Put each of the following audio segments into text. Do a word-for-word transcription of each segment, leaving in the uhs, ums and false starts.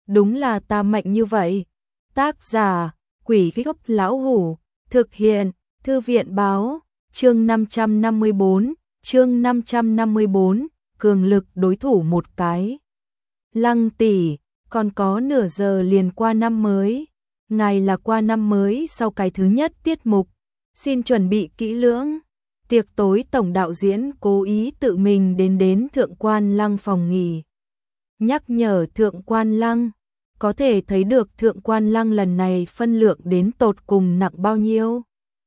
đúng là ta mạnh như vậy. Tác giả, Quỷ Gốc Lão Hủ, thực hiện, Thư viện báo, chương năm trăm năm mươi bốn, chương năm trăm năm mươi bốn, cường lực đối thủ một cái. Lăng tỷ, còn có nửa giờ liền qua năm mới. Ngày là qua năm mới sau cái thứ nhất tiết mục, xin chuẩn bị kỹ lưỡng. Tiệc tối tổng đạo diễn cố ý tự mình đến đến Thượng Quan Lăng phòng nghỉ. Nhắc nhở Thượng Quan Lăng, có thể thấy được Thượng Quan Lăng lần này phân lượng đến tột cùng nặng bao nhiêu.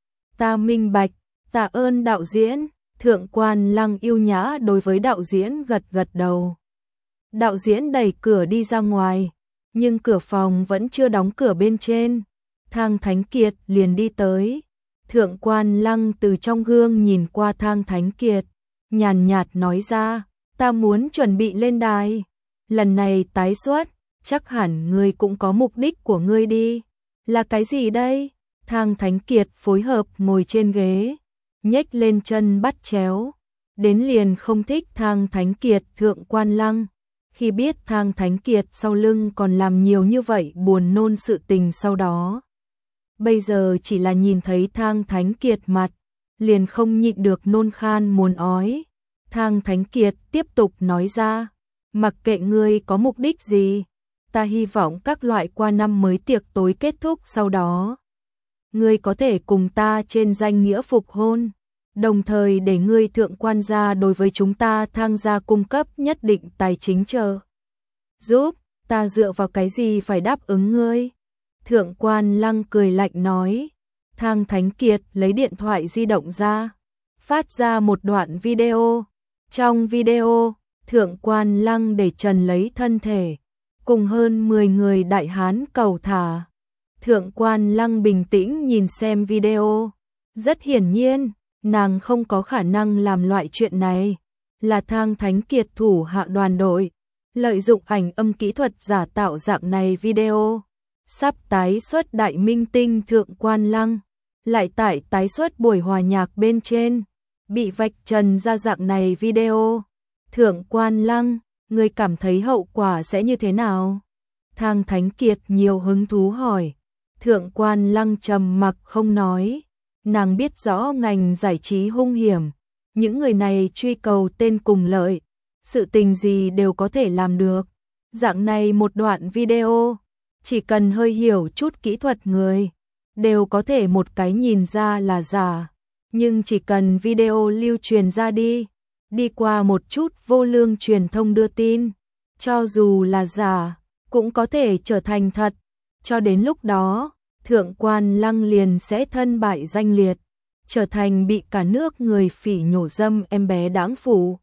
Ta minh bạch, tạ ơn đạo diễn. Thượng Quan Lăng yêu nhã đối với đạo diễn gật gật đầu. Đạo diễn đẩy cửa đi ra ngoài, nhưng cửa phòng vẫn chưa đóng cửa bên trên. Thang Thánh Kiệt liền đi tới. Thượng Quan Lăng từ trong gương nhìn qua Thang Thánh Kiệt, nhàn nhạt nói ra, ta muốn chuẩn bị lên đài. Lần này tái xuất, chắc hẳn ngươi cũng có mục đích của ngươi đi. Là cái gì đây? Thang Thánh Kiệt phối hợp ngồi trên ghế, nhếch lên chân bắt chéo. Đến liền không thích Thang Thánh Kiệt. Thượng Quan Lăng, khi biết Thang Thánh Kiệt sau lưng còn làm nhiều như vậy buồn nôn sự tình sau đó. Bây giờ chỉ là nhìn thấy Thang Thánh Kiệt mặt, liền không nhịn được nôn khan muốn ói. Thang Thánh Kiệt tiếp tục nói ra, mặc kệ ngươi có mục đích gì, ta hy vọng các loại qua năm mới tiệc tối kết thúc sau đó, ngươi có thể cùng ta trên danh nghĩa phục hôn, đồng thời để ngươi Thượng Quan gia đối với chúng ta Thang gia cung cấp nhất định tài chính trợ giúp. Ta dựa vào cái gì phải đáp ứng ngươi? Thượng Quan Lăng cười lạnh nói. Thang Thánh Kiệt lấy điện thoại di động ra, phát ra một đoạn video. Trong video, Thượng Quan Lăng để trần lấy thân thể, cùng hơn mười người đại hán cầu thả. Thượng Quan Lăng bình tĩnh nhìn xem video. Rất hiển nhiên, nàng không có khả năng làm loại chuyện này. Là Thang Thánh Kiệt thủ hạ đoàn đội, lợi dụng ảnh âm kỹ thuật giả tạo dạng này video. Sắp tái xuất đại minh tinh Thượng Quan Lăng, lại tại tái xuất buổi hòa nhạc bên trên, bị vạch trần ra dạng này video. Thượng Quan Lăng, ngươi cảm thấy hậu quả sẽ như thế nào? Thang Thánh Kiệt nhiều hứng thú hỏi. Thượng Quan Lăng trầm mặc không nói. Nàng biết rõ ngành giải trí hung hiểm, những người này truy cầu tên cùng lợi, sự tình gì đều có thể làm được. Dạng này một đoạn video, chỉ cần hơi hiểu chút kỹ thuật người, đều có thể một cái nhìn ra là giả. Nhưng chỉ cần video lưu truyền ra đi, đi qua một chút vô lương truyền thông đưa tin, cho dù là giả, cũng có thể trở thành thật. Cho đến lúc đó, Thượng Quan Lăng liền sẽ thân bại danh liệt, trở thành bị cả nước người phỉ nhổ dâm em bé đáng phụ.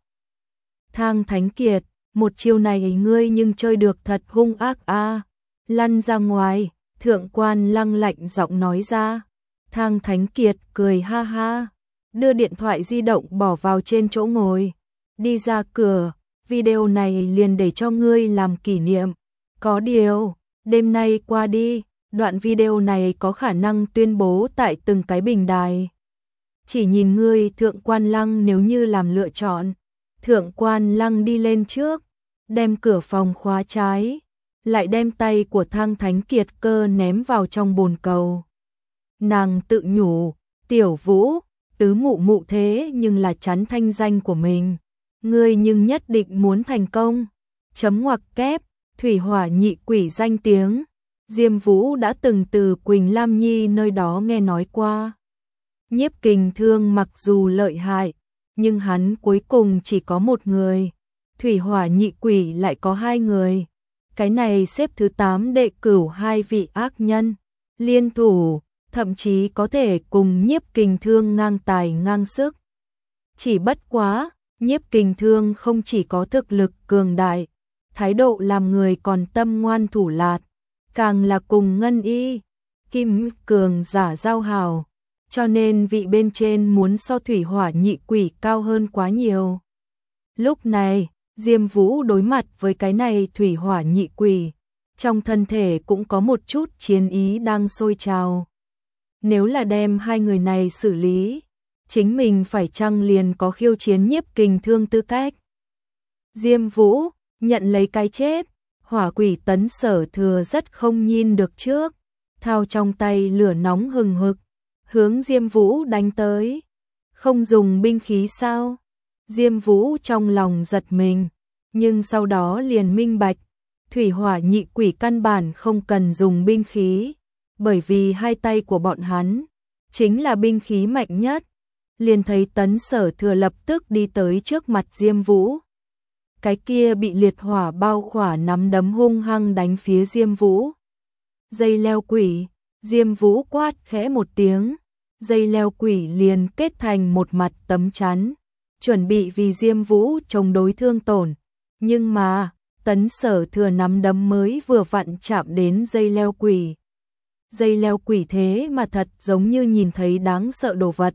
Thang Thánh Kiệt, một chiêu này ngươi nhưng chơi được thật hung ác a. À. Lăn ra ngoài, Thượng Quan Lăng lạnh giọng nói ra. Thang Thánh Kiệt cười ha ha, đưa điện thoại di động bỏ vào trên chỗ ngồi, đi ra cửa. Video này liền để cho ngươi làm kỷ niệm. Có điều, đêm nay qua đi, đoạn video này có khả năng tuyên bố tại từng cái bình đài. Chỉ nhìn ngươi Thượng Quan Lăng nếu như làm lựa chọn. Thượng Quan Lăng đi lên trước, đem cửa phòng khóa trái, lại đem tay của Thang Thánh Kiệt cơ ném vào trong bồn cầu. Nàng tự nhủ, Tiểu Vũ, tứ mụ mụ thế nhưng là chắn thanh danh của mình. Ngươi nhưng nhất định muốn thành công. Chấm ngoặc kép, thủy hỏa nhị quỷ danh tiếng. Diêm Vũ đã từng từ Quỳnh Lam Nhi nơi đó nghe nói qua. Nhiếp Kình Thương mặc dù lợi hại, nhưng hắn cuối cùng chỉ có một người. Thủy hỏa nhị quỷ lại có hai người. Cái này xếp thứ tám đệ cửu hai vị ác nhân. Liên thủ, thậm chí có thể cùng Nhiếp Kình Thương ngang tài ngang sức. Chỉ bất quá, Nhiếp Kình Thương không chỉ có thực lực cường đại, thái độ làm người còn tâm ngoan thủ lạt, càng là cùng Ngân Y, Kim Cường giả giao hảo, cho nên vị bên trên muốn so thủy hỏa nhị quỷ cao hơn quá nhiều. Lúc này, Diêm Vũ đối mặt với cái này thủy hỏa nhị quỷ, trong thân thể cũng có một chút chiến ý đang sôi trào. Nếu là đem hai người này xử lý, chính mình phải chăng liền có khiêu chiến Nhiếp Kình Thương tư cách. Diêm Vũ nhận lấy cái chết, Hỏa quỷ Tấn Sở Thừa rất không nhìn được trước, thao trong tay lửa nóng hừng hực, hướng Diêm Vũ đánh tới. Không dùng binh khí sao? Diêm Vũ trong lòng giật mình, nhưng sau đó liền minh bạch, thủy hỏa nhị quỷ căn bản không cần dùng binh khí, bởi vì hai tay của bọn hắn chính là binh khí mạnh nhất. Liền thấy Tấn Sở Thừa lập tức đi tới trước mặt Diêm Vũ. Cái kia bị liệt hỏa bao khỏa nắm đấm hung hăng đánh phía Diêm Vũ. Dây leo quỷ, Diêm Vũ quát khẽ một tiếng, dây leo quỷ liền kết thành một mặt tấm chắn, chuẩn bị vì Diêm Vũ chống đối thương tổn. Nhưng mà, Tấn Sở Thừa nắm đấm mới vừa vặn chạm đến dây leo quỷ. Dây leo quỷ thế mà thật giống như nhìn thấy đáng sợ đồ vật,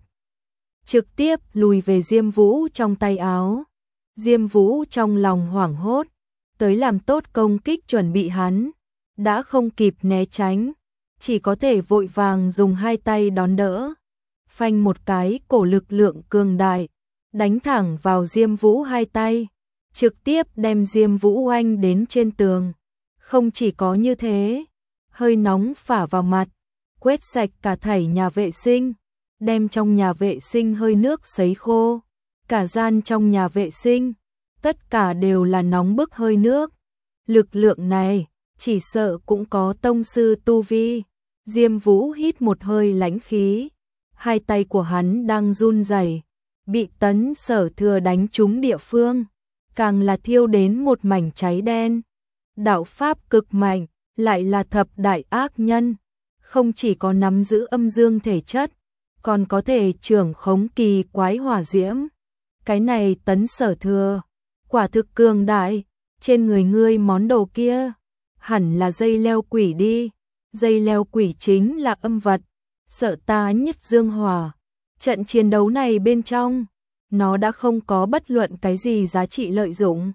trực tiếp lùi về Diêm Vũ trong tay áo. Diêm Vũ trong lòng hoảng hốt, tới làm tốt công kích chuẩn bị hắn, đã không kịp né tránh, chỉ có thể vội vàng dùng hai tay đón đỡ. Phanh một cái, cổ lực lượng cường đại, đánh thẳng vào Diêm Vũ hai tay, trực tiếp đem Diêm Vũ oanh đến trên tường. Không chỉ có như thế, hơi nóng phả vào mặt, quét sạch cả thảy nhà vệ sinh, đem trong nhà vệ sinh hơi nước sấy khô. Cả gian trong nhà vệ sinh, tất cả đều là nóng bức hơi nước. Lực lượng này, chỉ sợ cũng có tông sư tu vi. Diêm Vũ hít một hơi lãnh khí, hai tay của hắn đang run rẩy, bị Tấn Sở Thừa đánh trúng địa phương, càng là thiêu đến một mảnh cháy đen. Đạo pháp cực mạnh, lại là thập đại ác nhân, không chỉ có nắm giữ âm dương thể chất, còn có thể trưởng khống kỳ quái hỏa diễm. Cái này Tấn Sở Thừa, quả thực cường đại. Trên người ngươi món đồ kia, hẳn là dây leo quỷ đi. Dây leo quỷ chính là âm vật, sợ ta nhất dương hỏa. Trận chiến đấu này bên trong, nó đã không có bất luận cái gì giá trị lợi dụng.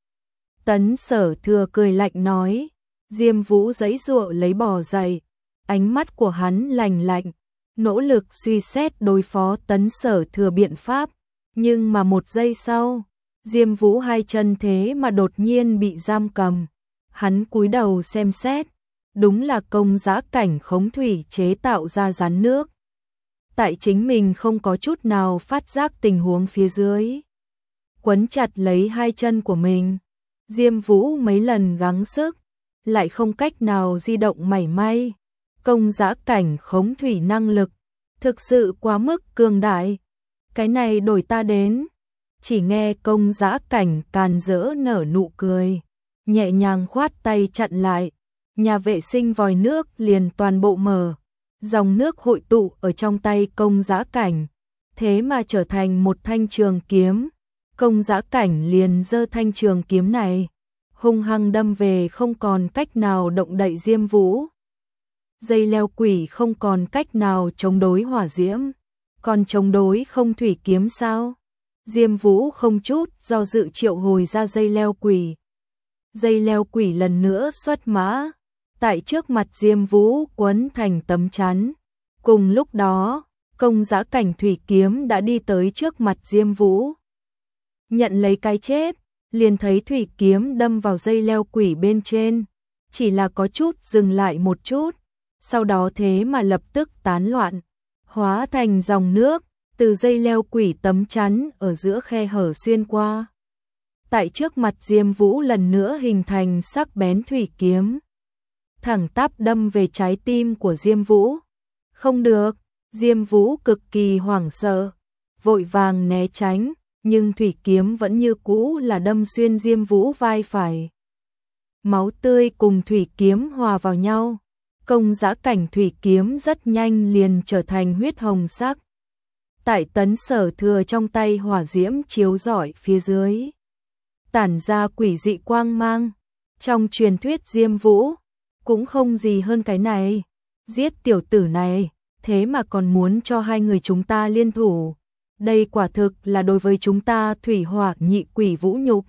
Tấn Sở Thừa cười lạnh nói. Diêm Vũ giãy giụa lấy bò dậy, ánh mắt của hắn lạnh lạnh, nỗ lực suy xét đối phó Tấn Sở Thừa biện pháp. Nhưng mà một giây sau, Diêm Vũ hai chân thế mà đột nhiên bị giam cầm. Hắn cúi đầu xem xét, đúng là công giá cảnh khống thủy chế tạo ra rắn nước. Tại chính mình không có chút nào phát giác tình huống phía dưới, quấn chặt lấy hai chân của mình. Diêm Vũ mấy lần gắng sức, lại không cách nào di động mảy may. Công giá cảnh khống thủy năng lực, thực sự quá mức cường đại. Cái này đổi ta đến. Chỉ nghe công giá cảnh càn rỡ nở nụ cười, nhẹ nhàng khoát tay chặn lại. Nhà vệ sinh vòi nước liền toàn bộ mở, dòng nước hội tụ ở trong tay công giá cảnh, thế mà trở thành một thanh trường kiếm. Công giá cảnh liền giơ thanh trường kiếm này, hung hăng đâm về không còn cách nào động đậy Diêm Vũ. Dây leo quỷ không còn cách nào chống đối hỏa diễm, còn chống đối không thủy kiếm sao? Diêm Vũ không chút do dự triệu hồi ra dây leo quỷ. Dây leo quỷ lần nữa xuất mã, tại trước mặt Diêm Vũ quấn thành tấm chắn. Cùng lúc đó, công giá cảnh thủy kiếm đã đi tới trước mặt Diêm Vũ. Nhận lấy cái chết, liền thấy thủy kiếm đâm vào dây leo quỷ bên trên, chỉ là có chút dừng lại một chút, sau đó thế mà lập tức tán loạn, hóa thành dòng nước, từ dây leo quỷ tấm chắn ở giữa khe hở xuyên qua. Tại trước mặt Diêm Vũ lần nữa hình thành sắc bén thủy kiếm, thẳng tắp đâm về trái tim của Diêm Vũ. Không được, Diêm Vũ cực kỳ hoảng sợ, vội vàng né tránh, nhưng thủy kiếm vẫn như cũ là đâm xuyên Diêm Vũ vai phải. Máu tươi cùng thủy kiếm hòa vào nhau, công giá cảnh thủy kiếm rất nhanh liền trở thành huyết hồng sắc. Tại Tấn Sở Thừa trong tay hỏa diễm chiếu rọi phía dưới, tản ra quỷ dị quang mang. Trong truyền thuyết Diêm Vũ cũng không gì hơn cái này, giết tiểu tử này, thế mà còn muốn cho hai người chúng ta liên thủ. Đây quả thực là đối với chúng ta thủy hỏa nhị quỷ vũ nhục.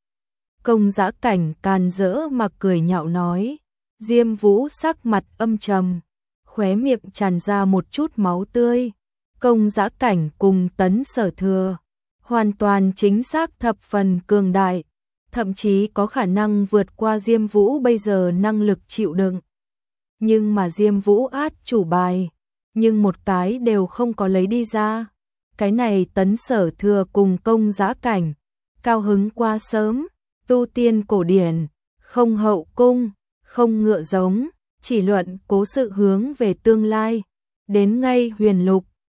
Công giá cảnh càn rỡ mà cười nhạo nói. Diêm Vũ sắc mặt âm trầm, khóe miệng tràn ra một chút máu tươi. Công giá cảnh cùng Tấn Sở Thừa hoàn toàn chính xác thập phần cường đại, thậm chí có khả năng vượt qua Diêm Vũ bây giờ năng lực chịu đựng. Nhưng mà Diêm Vũ át chủ bài, nhưng một cái đều không có lấy đi ra. Cái này Tấn Sở Thừa cùng Công Giá Cảnh, cao hứng qua sớm, tu tiên cổ điển, không hậu cung, không ngựa giống, chỉ luận cố sự hướng về tương lai. Đến ngay huyền lục,